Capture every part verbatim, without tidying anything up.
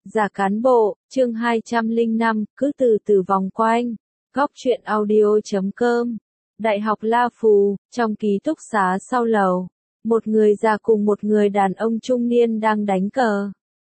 Giả cán bộ, chương hai trăm lẻ năm, cứ từ từ vòng quanh. Góc truyện audio chấm com. Đại học La Phù, trong ký túc xá sau lầu. Một người già cùng một người đàn ông trung niên đang đánh cờ.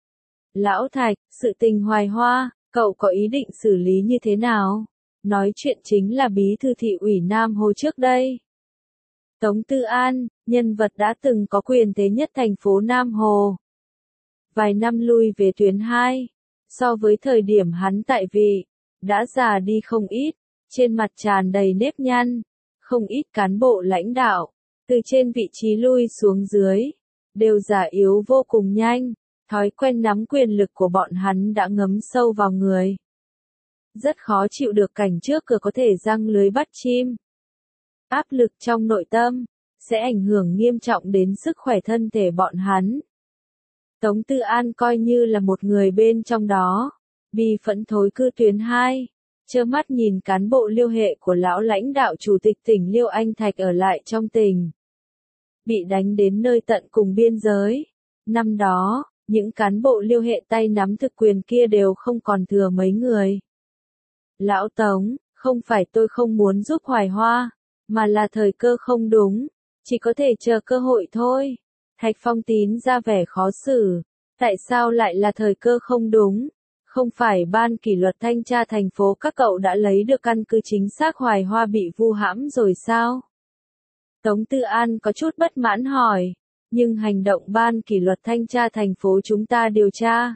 Lão Thạch, sự tình Hoài Hoa, cậu có ý định xử lý như thế nào? Nói chuyện chính là bí thư thị ủy Nam Hồ trước đây. Tống Tư An, nhân vật đã từng có quyền thế nhất thành phố Nam Hồ. Vài năm lui về tuyến hai, so với thời điểm hắn tại vị, đã già đi không ít, trên mặt tràn đầy nếp nhăn, không ít cán bộ lãnh đạo, từ trên vị trí lui xuống dưới, đều già yếu vô cùng nhanh, thói quen nắm quyền lực của bọn hắn đã ngấm sâu vào người. Rất khó chịu được cảnh trước cửa có thể giăng lưới bắt chim. Áp lực trong nội tâm, sẽ ảnh hưởng nghiêm trọng đến sức khỏe thân thể bọn hắn. Tống Tư An coi như là một người bên trong đó, bi phẫn thối cư tuyến hai, trơ mắt nhìn cán bộ Liêu hệ của lão lãnh đạo chủ tịch tỉnh Liêu Anh Thạch ở lại trong tỉnh. Bị đánh đến nơi tận cùng biên giới. Năm đó, những cán bộ Liêu hệ tay nắm thực quyền kia đều không còn thừa mấy người. Lão Tống, không phải tôi không muốn giúp Hoài Hoa, mà là thời cơ không đúng, chỉ có thể chờ cơ hội thôi. Thạch Phong Tín ra vẻ khó xử, tại sao lại là thời cơ không đúng? Không phải ban kỷ luật thanh tra thành phố các cậu đã lấy được căn cứ chính xác Hoài Hoa bị vu hãm rồi sao? Tống Tư An có chút bất mãn hỏi, nhưng hành động ban kỷ luật thanh tra thành phố chúng ta điều tra.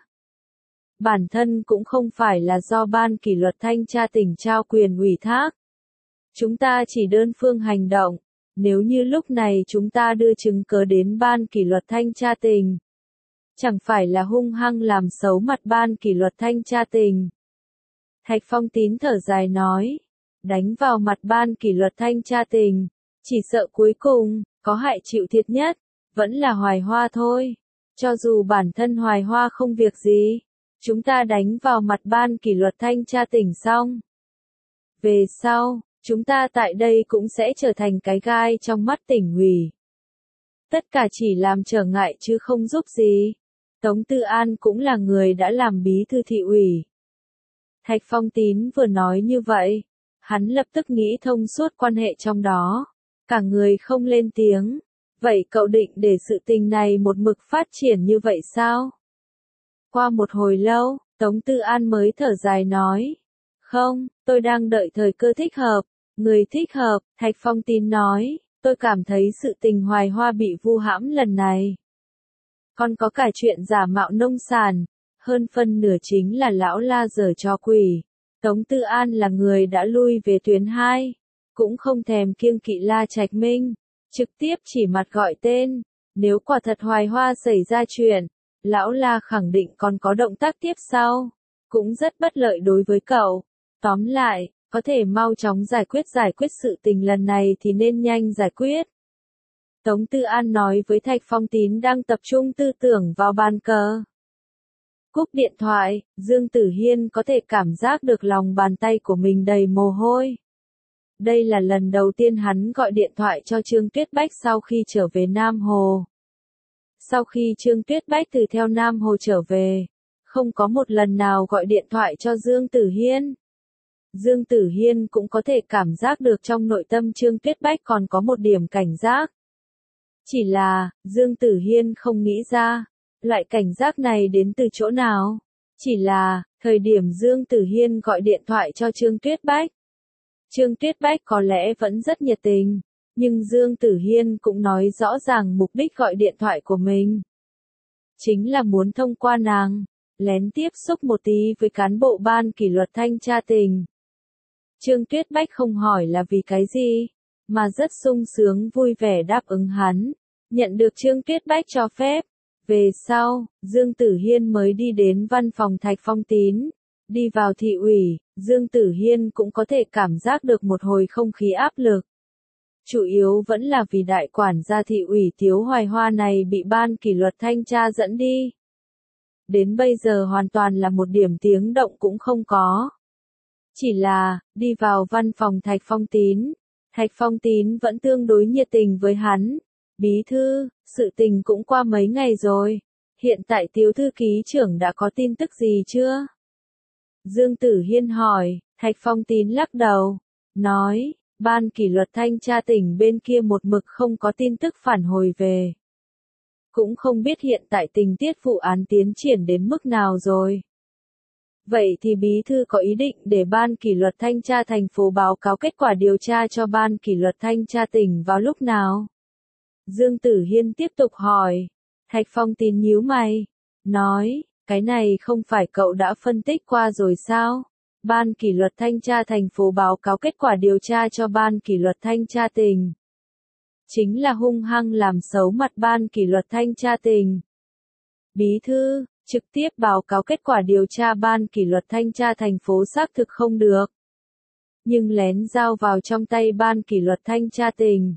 Bản thân cũng không phải là do ban kỷ luật thanh tra tỉnh trao quyền ủy thác. Chúng ta chỉ đơn phương hành động. Nếu như lúc này chúng ta đưa chứng cớ đến ban kỷ luật thanh tra tỉnh, chẳng phải là hung hăng làm xấu mặt ban kỷ luật thanh tra tỉnh. Thạch Phong Tín thở dài nói, đánh vào mặt ban kỷ luật thanh tra tỉnh, chỉ sợ cuối cùng, có hại chịu thiệt nhất, vẫn là Hoài Hoa thôi. Cho dù bản thân Hoài Hoa không việc gì, chúng ta đánh vào mặt ban kỷ luật thanh tra tỉnh xong. Về sau, chúng ta tại đây cũng sẽ trở thành cái gai trong mắt tỉnh ủy. Tất cả chỉ làm trở ngại chứ không giúp gì. Tống Tư An cũng là người đã làm bí thư thị ủy. Thạch Phong Tín vừa nói như vậy, hắn lập tức nghĩ thông suốt quan hệ trong đó. Cả người không lên tiếng. Vậy cậu định để sự tình này một mực phát triển như vậy sao? Qua một hồi lâu, Tống Tư An mới thở dài nói. Không, tôi đang đợi thời cơ thích hợp. Người thích hợp, Thạch Phong Tín nói, tôi cảm thấy sự tình Hoài Hoa bị vu hãm lần này. Còn có cả chuyện giả mạo nông sản, hơn phân nửa chính là lão La giở trò quỷ. Tống Tư An là người đã lui về tuyến hai, cũng không thèm kiêng kỵ La Trạch Minh, trực tiếp chỉ mặt gọi tên. Nếu quả thật Hoài Hoa xảy ra chuyện, lão La khẳng định còn có động tác tiếp sau, cũng rất bất lợi đối với cậu. Tóm lại, có thể mau chóng giải quyết giải quyết sự tình lần này thì nên nhanh giải quyết. Tống Tư An nói với Thạch Phong Tín đang tập trung tư tưởng vào bàn cờ. Cúp điện thoại, Dương Tử Hiên có thể cảm giác được lòng bàn tay của mình đầy mồ hôi. Đây là lần đầu tiên hắn gọi điện thoại cho Trương Tuyết Bách sau khi trở về Nam Hồ. Sau khi Trương Tuyết Bách từ theo Nam Hồ trở về, không có một lần nào gọi điện thoại cho Dương Tử Hiên. Dương Tử Hiên cũng có thể cảm giác được trong nội tâm Trương Tuyết Bách còn có một điểm cảnh giác. Chỉ là, Dương Tử Hiên không nghĩ ra, loại cảnh giác này đến từ chỗ nào. Chỉ là, thời điểm Dương Tử Hiên gọi điện thoại cho Trương Tuyết Bách. Trương Tuyết Bách có lẽ vẫn rất nhiệt tình, nhưng Dương Tử Hiên cũng nói rõ ràng mục đích gọi điện thoại của mình. Chính là muốn thông qua nàng, lén tiếp xúc một tí với cán bộ ban kỷ luật thanh tra tỉnh. Trương Tuyết Bách không hỏi là vì cái gì, mà rất sung sướng vui vẻ đáp ứng hắn, nhận được Trương Tuyết Bách cho phép. Về sau, Dương Tử Hiên mới đi đến văn phòng Thạch Phong Tín, đi vào thị ủy, Dương Tử Hiên cũng có thể cảm giác được một hồi không khí áp lực. Chủ yếu vẫn là vì đại quản gia thị ủy Tiếu Hoài Hoa này bị ban kỷ luật thanh tra dẫn đi. Đến bây giờ hoàn toàn là một điểm tiếng động cũng không có. Chỉ là, đi vào văn phòng Thạch Phong Tín, Thạch Phong Tín vẫn tương đối nhiệt tình với hắn. Bí thư, sự tình cũng qua mấy ngày rồi, Hiện tại Tiếu thư ký trưởng đã có tin tức gì chưa? Dương Tử Hiên hỏi, Thạch Phong Tín lắc đầu, nói, ban kỷ luật thanh tra tỉnh bên kia một mực không có tin tức phản hồi về. Cũng không biết hiện tại tình tiết vụ án tiến triển đến mức nào rồi. Vậy thì bí thư có ý định để ban kỷ luật thanh tra thành phố báo cáo kết quả điều tra cho ban kỷ luật thanh tra tỉnh vào lúc nào? Dương Tử Hiên tiếp tục hỏi. Thạch Phong Tín nhíu mày, nói, cái này không phải cậu đã phân tích qua rồi sao? Ban kỷ luật thanh tra thành phố báo cáo kết quả điều tra cho ban kỷ luật thanh tra tỉnh. Chính là hung hăng làm xấu mặt ban kỷ luật thanh tra tỉnh. Bí thư, trực tiếp báo cáo kết quả điều tra ban kỷ luật thanh tra thành phố xác thực không được. Nhưng lén giao vào trong tay ban kỷ luật thanh tra tỉnh.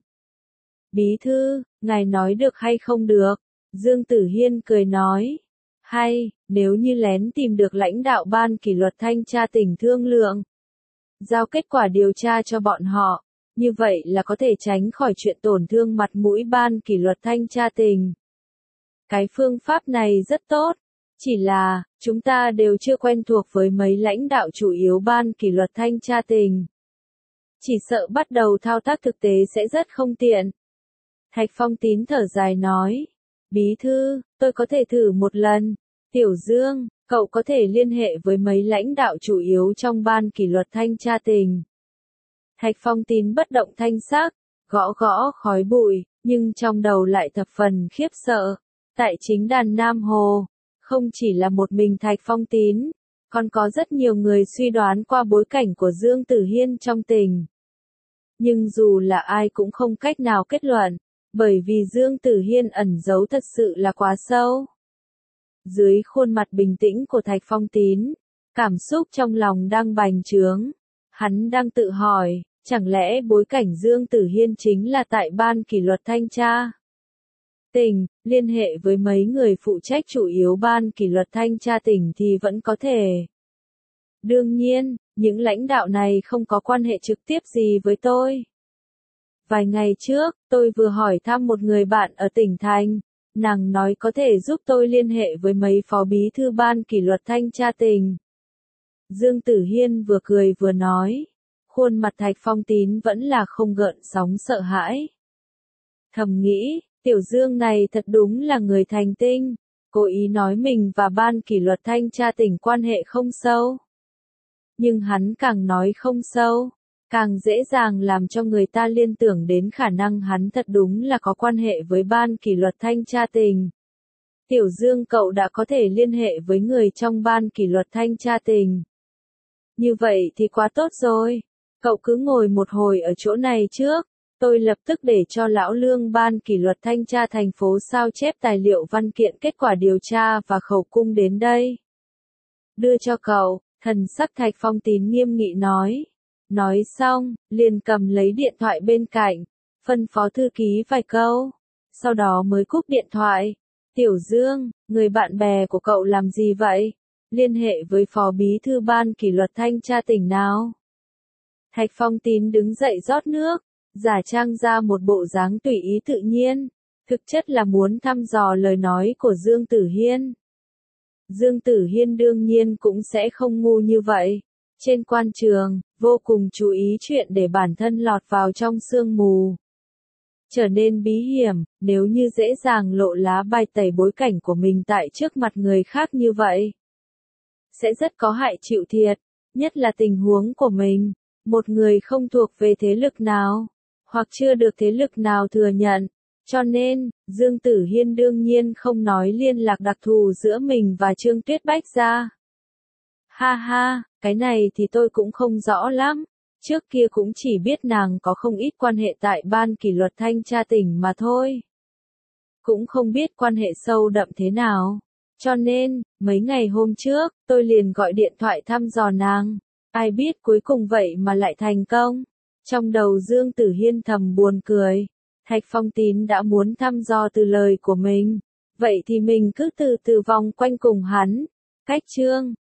Bí thư, ngài nói được hay không được? Dương Tử Hiên cười nói. Hay, nếu như lén tìm được lãnh đạo ban kỷ luật thanh tra tỉnh thương lượng. Giao kết quả điều tra cho bọn họ. Như vậy là có thể tránh khỏi chuyện tổn thương mặt mũi ban kỷ luật thanh tra tỉnh. Cái phương pháp này rất tốt. Chỉ là, chúng ta đều chưa quen thuộc với mấy lãnh đạo chủ yếu ban kỷ luật thanh tra tỉnh. Chỉ sợ bắt đầu thao tác thực tế sẽ rất không tiện. Thạch Phong Tín thở dài nói. Bí thư, tôi có thể thử một lần. Tiểu Dương, cậu có thể liên hệ với mấy lãnh đạo chủ yếu trong ban kỷ luật thanh tra tỉnh. Thạch Phong Tín bất động thanh sắc, gõ gõ khói bụi, nhưng trong đầu lại thập phần khiếp sợ. Tại chính đàn Nam Hồ, không chỉ là một mình Thạch Phong Tín, còn có rất nhiều người suy đoán qua bối cảnh của Dương Tử Hiên trong tỉnh. Nhưng dù là ai cũng không cách nào kết luận, bởi vì Dương Tử Hiên ẩn giấu thật sự là quá sâu. Dưới khuôn mặt bình tĩnh của Thạch Phong Tín, cảm xúc trong lòng đang bành trướng. Hắn đang tự hỏi, chẳng lẽ bối cảnh Dương Tử Hiên chính là tại ban kỷ luật thanh tra tỉnh, liên hệ với mấy người phụ trách chủ yếu ban kỷ luật thanh tra tỉnh thì vẫn có thể. Đương nhiên, những lãnh đạo này không có quan hệ trực tiếp gì với tôi. Vài ngày trước, tôi vừa hỏi thăm một người bạn ở tỉnh thành, nàng nói có thể giúp tôi liên hệ với mấy phó bí thư ban kỷ luật thanh tra tỉnh. Dương Tử Hiên vừa cười vừa nói, khuôn mặt Thạch Phong Tín vẫn là không gợn sóng sợ hãi. Thầm nghĩ, Tiểu Dương này thật đúng là người thành tinh, cố ý nói mình và ban kỷ luật thanh tra tỉnh quan hệ không sâu. Nhưng hắn càng nói không sâu, càng dễ dàng làm cho người ta liên tưởng đến khả năng hắn thật đúng là có quan hệ với ban kỷ luật thanh tra tỉnh. Tiểu Dương cậu đã có thể liên hệ với người trong ban kỷ luật thanh tra tỉnh. Như vậy thì quá tốt rồi, cậu cứ ngồi một hồi ở chỗ này trước, tôi lập tức để cho lão Lương ban kỷ luật thanh tra thành phố sao chép tài liệu văn kiện kết quả điều tra và khẩu cung đến đây. Đưa cho cậu, thần sắc Thạch Phong Tín nghiêm nghị nói. Nói xong, liền cầm lấy điện thoại bên cạnh, phân phó thư ký vài câu, sau đó mới cúp điện thoại. Tiểu Dương, người bạn bè của cậu làm gì vậy? Liên hệ với phó bí thư ban kỷ luật thanh tra tỉnh nào? Thạch Phong Tín đứng dậy rót nước, giả trang ra một bộ dáng tùy ý tự nhiên, thực chất là muốn thăm dò lời nói của Dương Tử Hiên. Dương Tử Hiên đương nhiên cũng sẽ không ngu như vậy. Trên quan trường, vô cùng chú ý chuyện để bản thân lọt vào trong sương mù. Trở nên bí hiểm, nếu như dễ dàng lộ lá bài tẩy bối cảnh của mình tại trước mặt người khác như vậy. Sẽ rất có hại chịu thiệt, nhất là tình huống của mình. Một người không thuộc về thế lực nào, hoặc chưa được thế lực nào thừa nhận. Cho nên, Dương Tử Hiên đương nhiên không nói liên lạc đặc thù giữa mình và Trương Tuyết Bách ra. Ha ha, cái này thì tôi cũng không rõ lắm. Trước kia cũng chỉ biết nàng có không ít quan hệ tại ban kỷ luật thanh tra tỉnh mà thôi. Cũng không biết quan hệ sâu đậm thế nào. Cho nên, mấy ngày hôm trước, tôi liền gọi điện thoại thăm dò nàng. Ai biết cuối cùng vậy mà lại thành công. Trong đầu Dương Tử Hiên thầm buồn cười. Thạch Phong Tín đã muốn thăm dò từ lời của mình. Vậy thì mình cứ từ từ vòng quanh cùng hắn. Cách chương